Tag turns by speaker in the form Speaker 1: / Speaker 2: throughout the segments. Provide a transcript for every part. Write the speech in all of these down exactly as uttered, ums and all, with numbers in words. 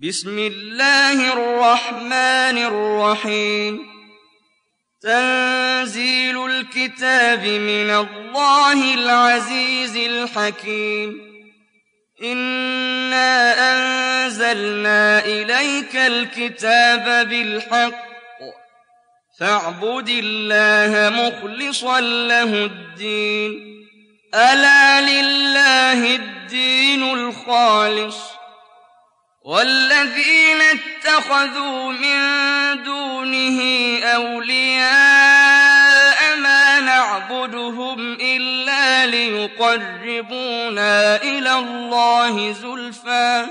Speaker 1: بسم الله الرحمن الرحيم تنزيل الكتاب من الله العزيز الحكيم إنا أنزلنا إليك الكتاب بالحق فاعبد الله مخلصا له الدين ألا لله الدين الخالص والذين اتخذوا من دونه أولياء ما نعبدهم إلا ليقربونا إلى الله زلفى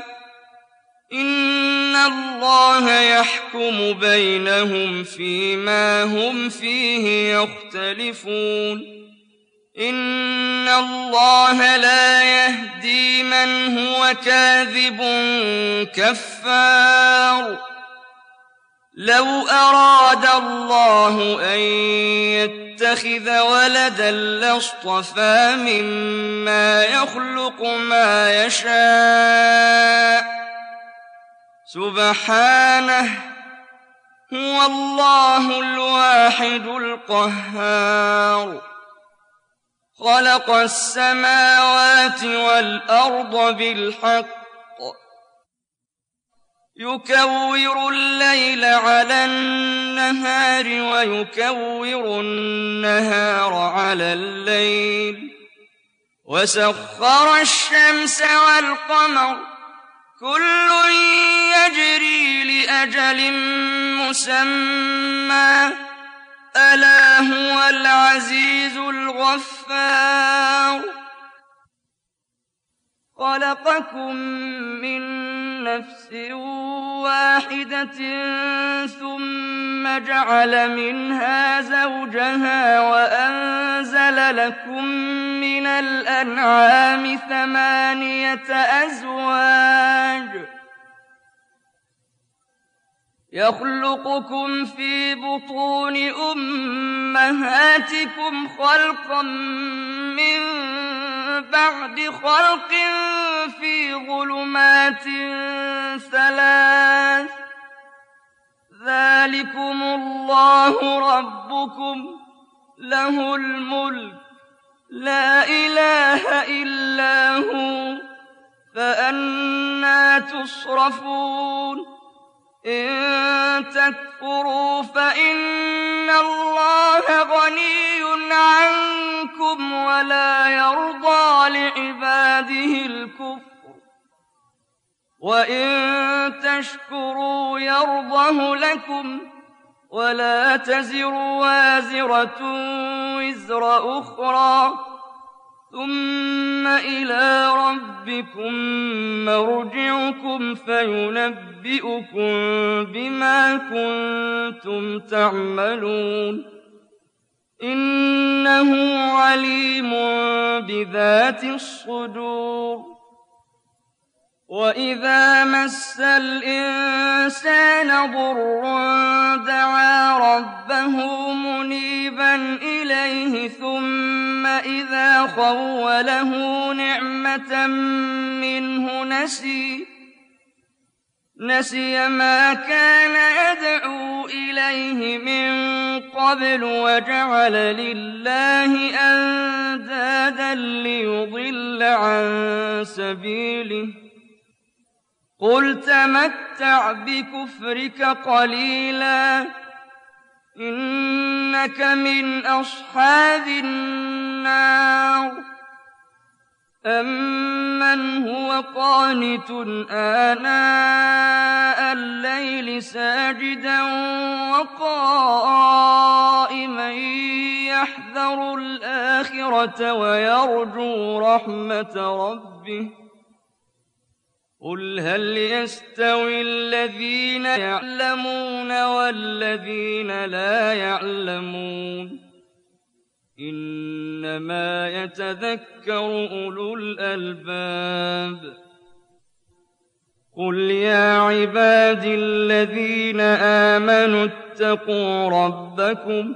Speaker 1: إن الله يحكم بينهم فيما هم فيه يختلفون إن الله لا يهدي من هو كاذب كفار لو أراد الله أن يتخذ ولدا لاصطفى مما يخلق ما يشاء سبحانه هو الله الواحد القهار خلق السماوات والأرض بالحق يكور الليل على النهار ويكور النهار على الليل وسخر الشمس والقمر كل يجري لأجل مسمى ألا هو العزيز الغفار خلقكم من نفس واحدة ثم جعل منها زوجها وأنزل لكم من الأنعام ثمانية أزواج يخلقكم في بطون أمهاتكم خلقا من بعد خلق في ظلمات ثلاث ذلكم الله ربكم له الملك لا إله إلا هو فأنى تصرفون إن تكفروا فإن الله غني عنكم ولا يرضى لعباده الكفر وإن تشكروا يرضه لكم ولا تزر وازرة وزر أخرى ثم إلى ربكم مرجعكم فينبئكم بما كنتم تعملون إنه عليم بذات الصدور وإذا مس الإنسان ضر دعا ربه منيبا إليه ثم إذا خوله نعمة منه نسي نسي ما كان يدعو إليه من قبل وجعل لله أندادا ليضل عن سبيله قل تمتع بكفرك قليلا إنك من أصحاب النار أمن هو قانت آناء الليل ساجدا وقائما يحذر الآخرة ويرجو رحمة ربه قل هل يستوي الذين يعلمون والذين لا يعلمون إنما يتذكر أولو الألباب قل يا عبادي الذين آمنوا اتقوا ربكم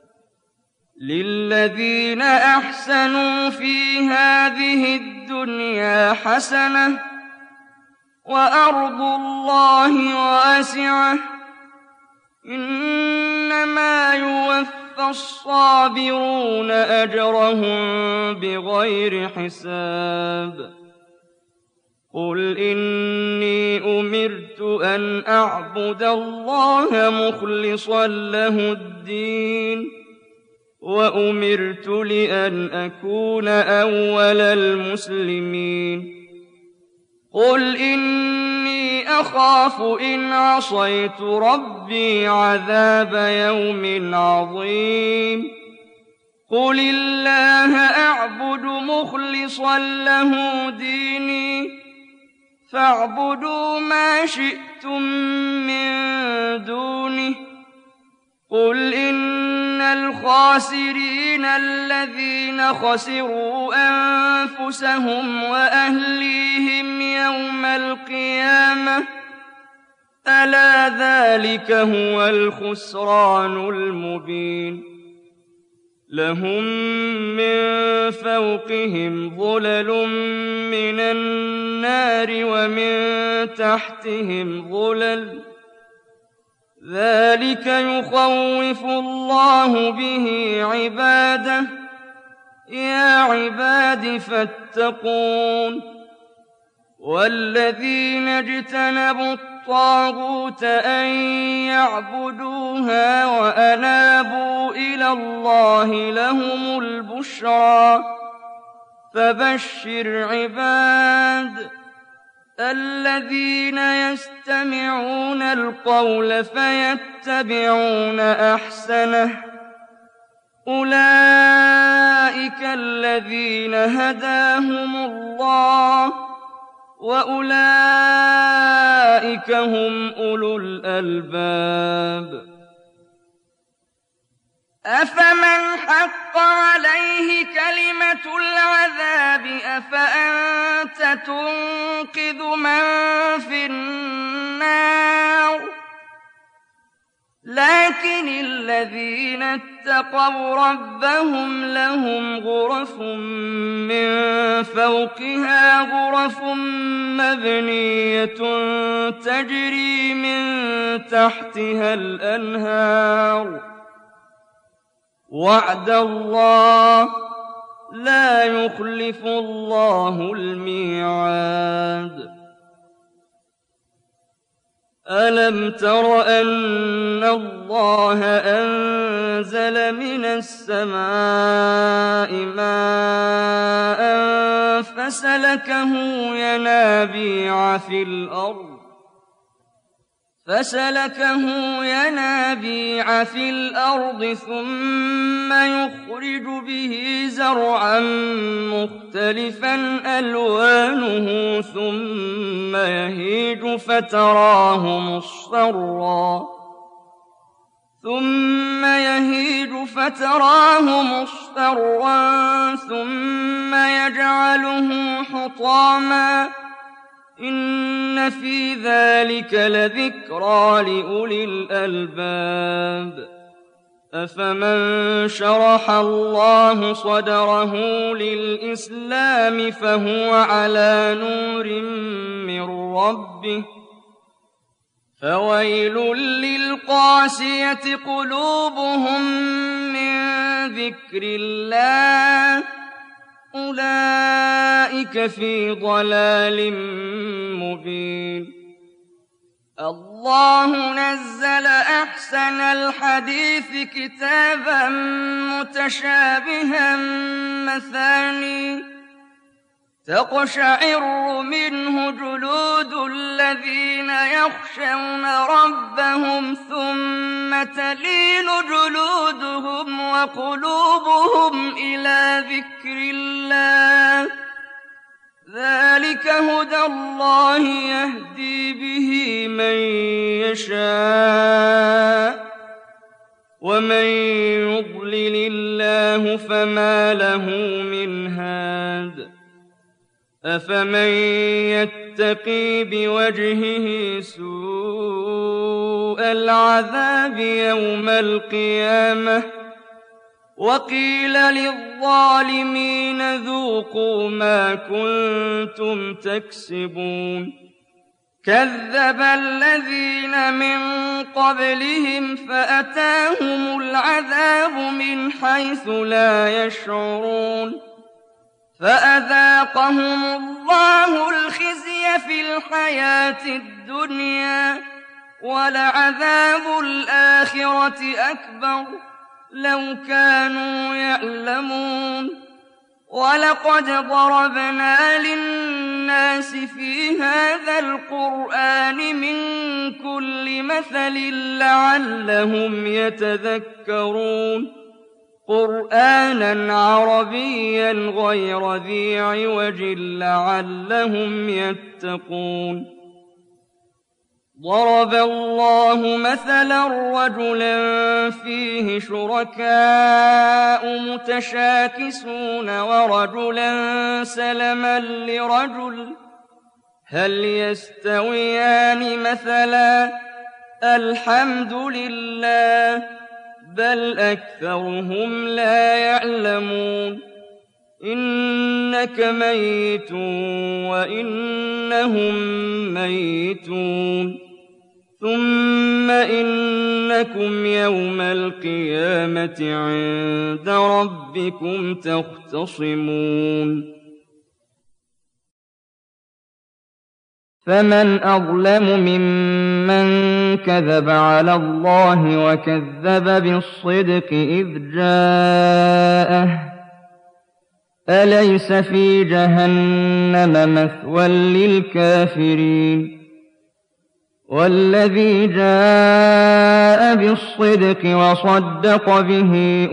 Speaker 1: للذين أحسنوا في هذه الدنيا حسنة وأرض الله واسعة إنما يوفى الصابرون أجرهم بغير حساب قل إني أمرت أن أعبد الله مخلصا له الدين وأمرت لأن أكون أول المسلمين قل إني أخاف إن عصيت ربي عذاب يوم عظيم قل الله أعبد مخلصا له ديني فاعبدوا ما شئتم من دونه قل إن الخاسرين الذين خسروا أنفسهم وأهليهم يوم القيامة ألا ذلك هو الخسران المبين لهم من فوقهم ظلل من النار ومن تحتهم ظلل ذلك يخوف الله به عباده يا عباد فاتقون والذين اجتنبوا الطاغوت أن يعبدوها وأنابوا إلى الله لهم البشرى فبشر عباد الذين يستمعون القول فيتبعون أحسنه أولئك الذين هداهم الله وأولئك هم أولو الألباب أفمن حق عليه كلمة العذاب أفأنت تنقذ من في النار لكن الذين اتقوا ربهم لهم غرف من فوقها غرف مبنية تجري من تحتها الأنهار وعد الله لا يخلف الله الميعاد ألم تر أن الله أنزل من السماء ماء فسلكه ينابيع في الأرض فسلكه ينابيع في الأرض ثم يخرج به زرعا مختلفا ألوانه ثم يهيج فتراه مصفرا ثم يهيج فتراه مصفرا ثم يجعله حطاما إن في ذلك لذكرى لأولي الألباب أفمن شرح الله صدره للإسلام فهو على نور من ربه فويل للقاسية قلوبهم من ذكر الله أولئك في ضلال مبين الله نزل أحسن الحديث كتابا متشابها مثاني تقشعر منه جلود الذين يخشون ربهم ثم تلين جلودهم وقلوبهم إلى ذكر الله ذلك هدى الله يهدي به من يشاء ومن يضلل الله فما له من هاد أفمن يتقي بوجهه سوء العذاب يوم القيامة وقيل للظالمين ذوقوا ما كنتم تكسبون كذب الذين من قبلهم فأتاهم العذاب من حيث لا يشعرون فأذاقهم الله الخزي في الحياة الدنيا ولعذاب الآخرة أكبر لو كانوا يعلمون ولقد ضربنا للناس في هذا القرآن من كل مثل لعلهم يتذكرون قرآنا عربيا غير ذي عوج لعلهم يتقون ضرب الله مثلا رجلا فيه شركاء متشاكسون ورجلا سلما لرجل هل يستويان مثلا الحمد لله بل أكثرهم لا يعلمون إنك ميت وإنهم ميتون ثم إنكم يوم القيامة عند ربكم تختصمون فمن أظلم ممن كذب على الله وكذب بالصدق إذ جاءه أليس في جهنم مثوى للكافرين والذي جاء بالصدق وصدق به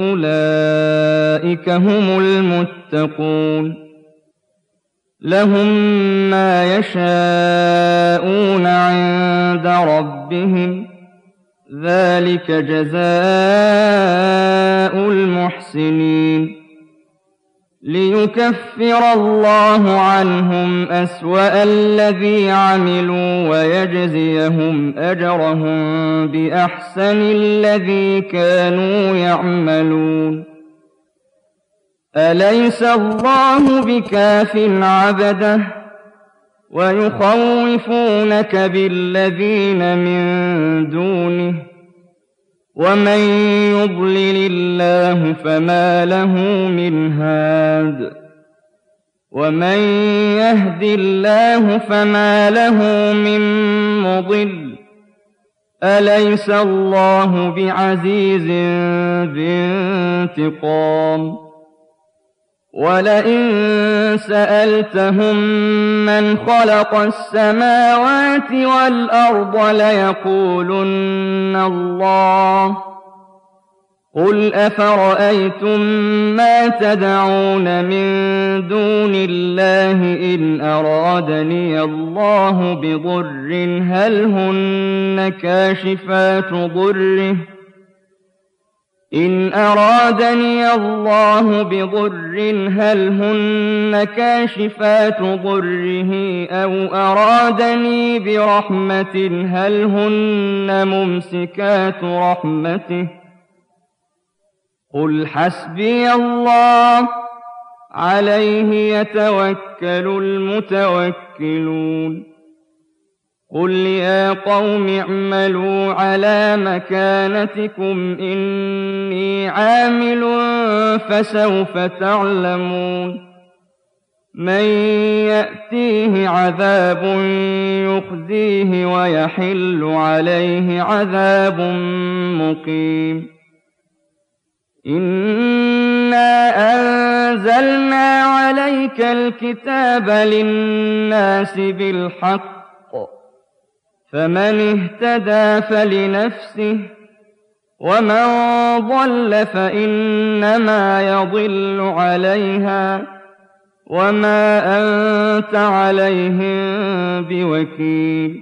Speaker 1: أولئك هم المتقون لهم ما يشاءون عند ربهم ذلك جزاء المحسنين ليكفر الله عنهم أسوأ الذي عملوا ويجزيهم أجرهم بأحسن الذي كانوا يعملون أليس الله بكاف عبده ويخوفونك بالذين من دونه ومن يضلل الله فما له من هاد ومن يهد الله فما له من مضل أليس الله بعزيز ذي انتقام ولئن سألتهم من خلق السماوات والأرض ليقولن الله قل أفرأيتم ما تدعون من دون الله إن أرادني الله بضر هل هن كاشفات ضره إن أرادني الله بضر هل هن كاشفات ضره أو أرادني برحمة هل هن ممسكات رحمته قل حسبي الله عليه يتوكل المتوكلون قل يا قوم اعملوا على مكانتكم إني عامل فسوف تعلمون من يأتيه عذاب يخزيه ويحل عليه عذاب مقيم إنا أنزلنا عليك الكتاب للناس بالحق فمن اهتدى فلنفسه ومن ضل فإنما يضل عليها وما أنت عليهم بوكيل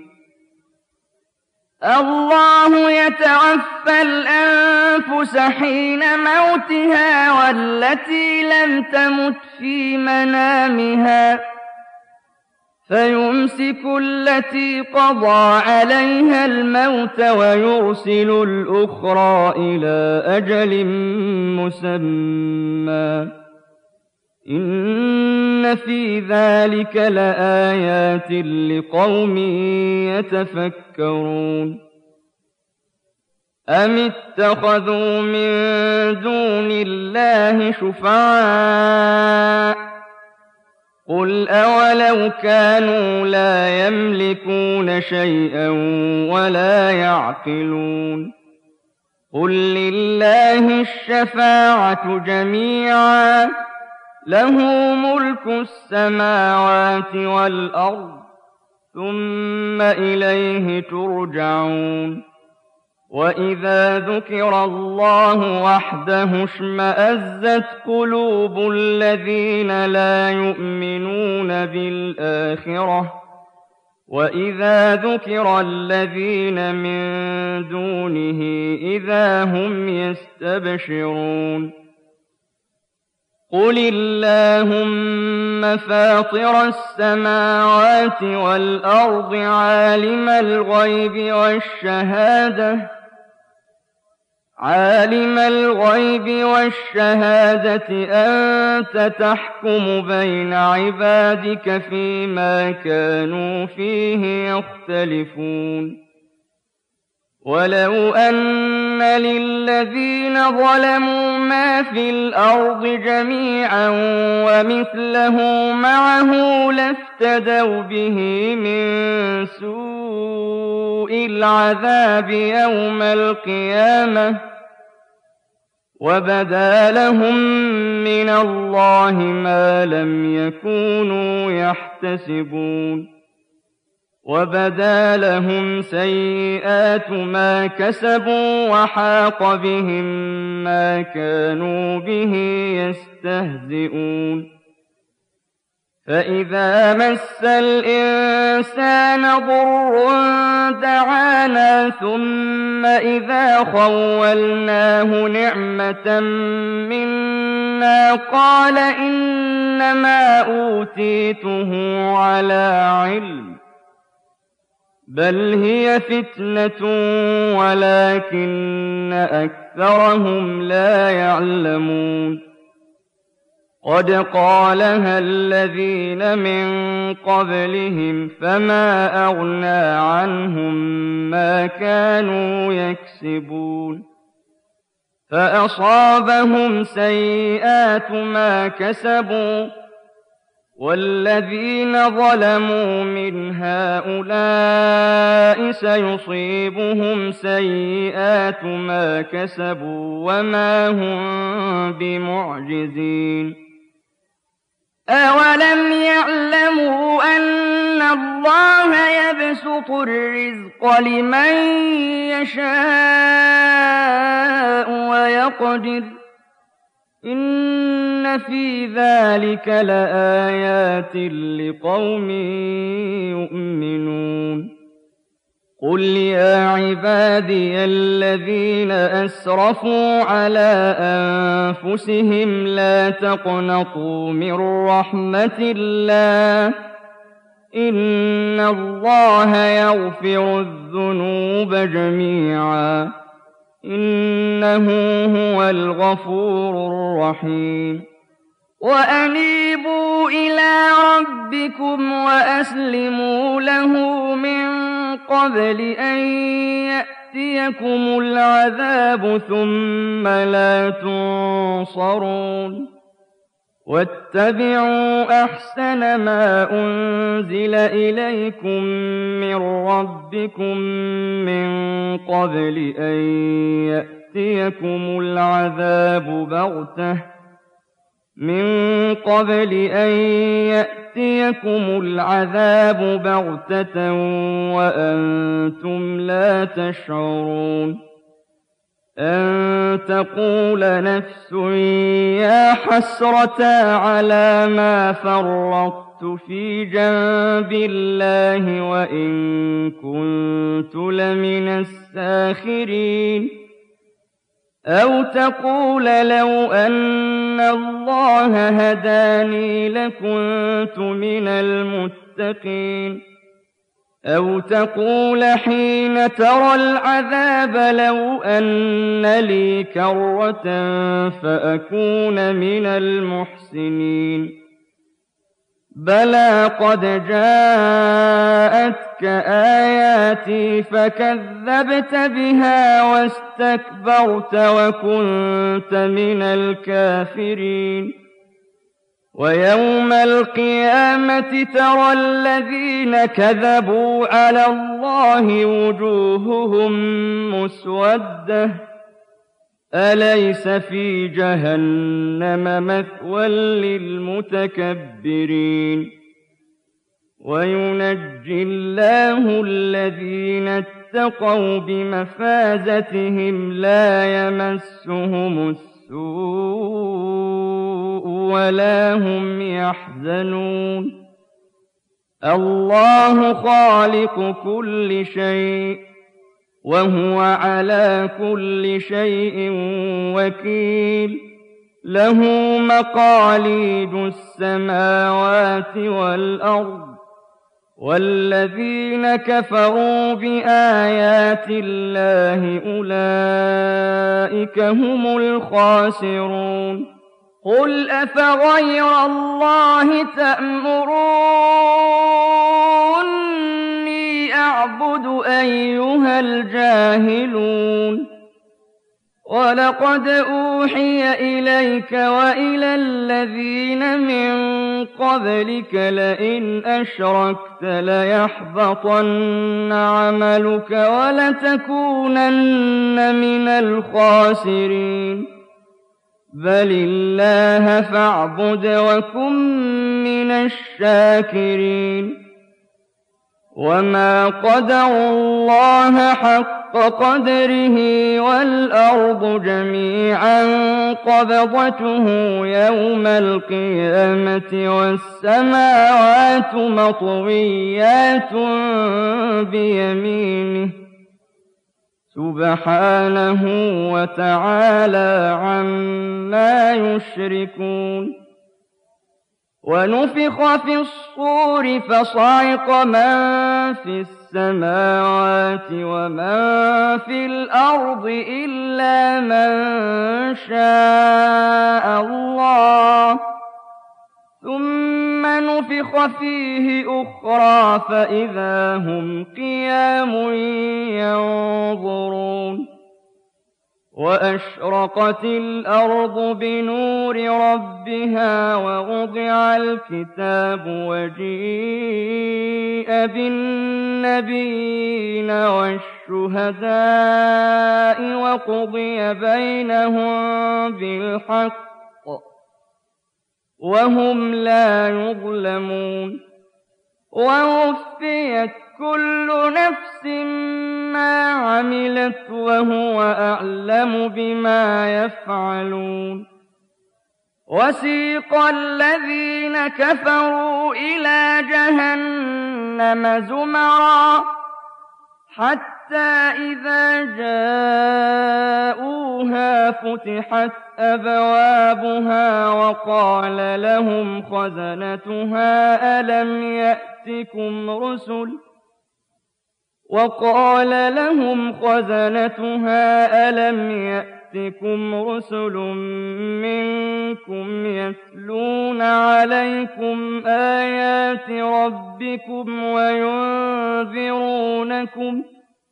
Speaker 1: الله يتوفى الأنفس حين موتها والتي لم تمت في منامها فيمسك التي قضى عليها الموت ويرسل الأخرى إلى أجل مسمى إن في ذلك لآيات لقوم يتفكرون أم اتخذوا من دون الله شفعاء قل أولو كانوا لا يملكون شيئا ولا يعقلون قل لله الشفاعة جميعا له ملك السماوات والأرض ثم إليه ترجعون وإذا ذكر الله وحده اشمأزت قلوب الذين لا يؤمنون بالآخرة وإذا ذكر الذين من دونه إذا هم يستبشرون قل اللهم فاطر السماوات والأرض عالم الغيب والشهادة عالم الغيب والشهادة أنت تحكم بين عبادك فيما كانوا فيه يختلفون ولو أن للذين ظلموا ما في الأرض جميعا ومثله معه لافتدوا به من سوء العذاب يوم القيامة وبدا لهم من الله ما لم يكونوا يحتسبون وبدا لهم سيئات ما كسبوا وحاق بهم ما كانوا به يستهزئون فإذا مس الإنسان ضر دعانا ثم إذا خولناه نعمة منا قال إنما أوتيته على علم بل هي فتنة ولكن أكثرهم لا يعلمون قد قالها الذين من قبلهم فما أغنى عنهم ما كانوا يكسبون فأصابهم سيئات ما كسبوا والذين ظلموا من هؤلاء سيصيبهم سيئات ما كسبوا وما هم بمعجزين أولم يعلموا أن الله يبسط الرزق لمن يشاء ويقدر إن في ذلك لآيات لقوم يؤمنون قل يا عبادي الذين أسرفوا على أنفسهم لا تقنطوا من رحمة الله إن الله يغفر الذنوب جميعا إنه هو الغفور الرحيم وأنيبوا إلى ربكم وأسلموا له من قبل أن يأتيكم العذاب ثم لا تنصرون واتبعوا أحسن ما أنزل إليكم من ربكم من قبل أن يأتيكم العذاب بغتة من قبل أن يأتيكم العذاب بغتة وأنتم لا تشعرون أن تقول نفس يا حسرة على ما فرطت في جنب الله وإن كنت لمن الساخرين أو تقول لو أن الله هداني لكنت من المتقين أَوْ تَقُولَ حِينَ تَرَى الْعَذَابَ لَوْ أَنَّ لِي كَرَّةً فَأَكُونَ مِنَ الْمُحْسِنِينَ بَلَىٰ قَدْ جَاءَتْكَ آيَاتِي فَكَذَّبْتَ بِهَا وَاسْتَكْبَرْتَ وَكُنتَ مِنَ الْكَافِرِينَ وَيَوْمَ الْقِيَامَةِ تَرَى الَّذِينَ كَذَبُوا عَلَى اللَّهِ وُجُوهُهُم مُّسْوَدَّةٌ أَلَيْسَ فِي جَهَنَّمَ مَثْوًى لِّلْمُتَكَبِّرِينَ وَيُنَجِّي اللَّهُ الَّذِينَ اتَّقَوْا بِمَفَازَتِهِمْ لَا يَمَسُّهُمُ السُّوءُ وَلَا هُمْ يَحْزَنُونَ اللَّهُ خَالِقُ كُلِّ شَيْءٍ وَهُوَ عَلَىٰ كُلِّ شَيْءٍ وَكِيلٌ لَّهُ مَقَالِيدُ السَّمَاوَاتِ وَالْأَرْضِ وَالَّذِينَ كَفَرُوا بِآيَاتِ اللَّهِ أُولَٰئِكَ هُمُ الْخَاسِرُونَ قُلْ أَفَغَيْرَ اللَّهِ تَأْمُرُونِّي أَعْبُدُ أَيُّهَا الْجَاهِلُونَ وَلَقَدْ أُوحِيَ إِلَيْكَ وَإِلَى الَّذِينَ مِن قَبْلِكَ لَئِنْ أَشْرَكْتَ لَيَحْبَطَنَّ عَمَلُكَ وَلَتَكُونَنَّ مِنَ الْخَاسِرِينَ بَلِ اللَّهَ فَاعْبُدْ وَكُن مِّنَ الشَّاكِرِينَ وَمَا قَدَرُوا اللَّهَ حَقَّ قَدْرِهِ وَالْأَرْضُ جَمِيعًا قَبْضَتُهُ يَوْمَ الْقِيَامَةِ وَالسَّمَاوَاتُ مَطْوِيَّاتٌ بِيَمِينِهِ سُبْحَانَهُ وَتَعَالَىٰ عَمَّا يُشْرِكُونَ وَنُفِخَ فِي الصُّورِ فَصَعِقَ مَن فِي السَّمَاوَاتِ وَمَن فِي الْأَرْضِ إِلَّا مَن شَاءَ اللَّهُ ثُمَّ نُفِخَ فِيهِ أُخْرَىٰ فَإِذَا هُمْ قِيَامٌ يَنظُرُونَ وَأَشْرَقَتِ الْأَرْضُ بِنُورِ رَبِّهَا وَوُضِعَ الْكِتَابُ وَجِيءَ بِالنَّبِيِّينَ وَالشُّهَدَاءِ وَقُضِيَ بَيْنَهُم بِالْحَقِّ وَهُمْ لَا يُظْلَمُونَ وَوُفِّيَتْ كُلُّ نَفْسٍ مَّا عَمِلَتْ وَهُوَ أَعْلَمُ بِمَا يَفْعَلُونَ وَسِيقَ الَّذِينَ كَفَرُوا إِلَىٰ جَهَنَّمَ زُمَرًا حَتَّىٰ إِذَا جَاءُوهَا فُتِحَتْ أَبْوَابُهَا وَقَالَ لَهُمْ خَزَنَتُهَا أَلَمْ يَأْتِكُمْ رُسُلٌ وَقَالَ لَهُمْ خَزَنَتُهَا أَلَمْ يَأْتِكُمْ رُسُلٌ مِّنكُمْ يَتْلُونَ عَلَيْكُمْ آيَاتِ رَبِّكُمْ وَيُنذِرُونَكُمْ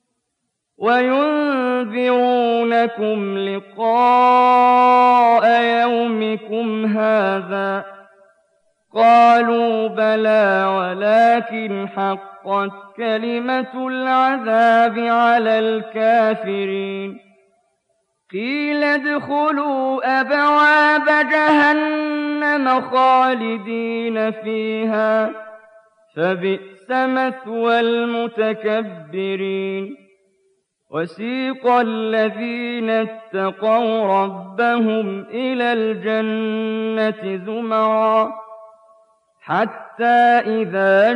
Speaker 1: وَيُنذِرُونَكُمْ لِقَاءَ يَوْمِكُمْ هَٰذَا ۚ قَالُوا بَلَىٰ وَلَٰكِنْ حَقَّتْ كَلِمَةُ الْعَذَابِ عَلَى الْكَافِرِينَ قِيلَ ادْخُلُوا أَبْوَابَ جَهَنَّمَ خَالِدِينَ فِيهَا ۖ فَبِئْسَ مَثْوَى الْمُتَكَبِّرِينَ وَسِيقَ الَّذِينَ اتَّقَوْا رَبَّهُمْ إِلَى الْجَنَّةِ زُمَرًا حَتَّىٰ إِذَا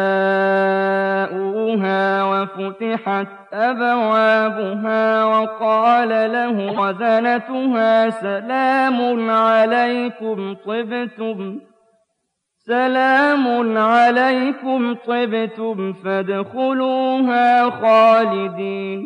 Speaker 1: جَاءُوهَا وَفُتِحَتْ أَبْوَابُهَا وَقَالَ لَهُمْ خَزَنَتُهَا سَلَامٌ عَلَيْكُمْ طِبْتُمْ سلام عليكم طبتم فادخلوها خالدين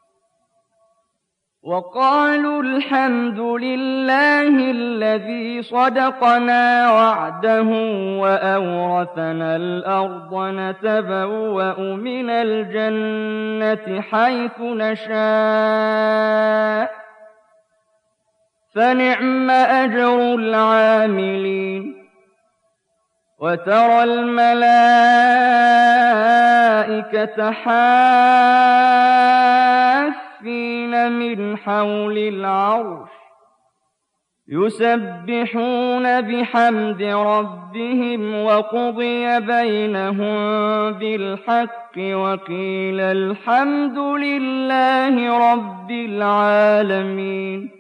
Speaker 1: وقالوا الحمد لله الذي صدقنا وعده وأورثنا الأرض نتبوأ من الجنة حيث نشاء فنعم أجر العاملين وترى الملائكة حافين من حول العرش يسبحون بحمد ربهم وقضي بينهم بالحق وقيل الحمد لله رب العالمين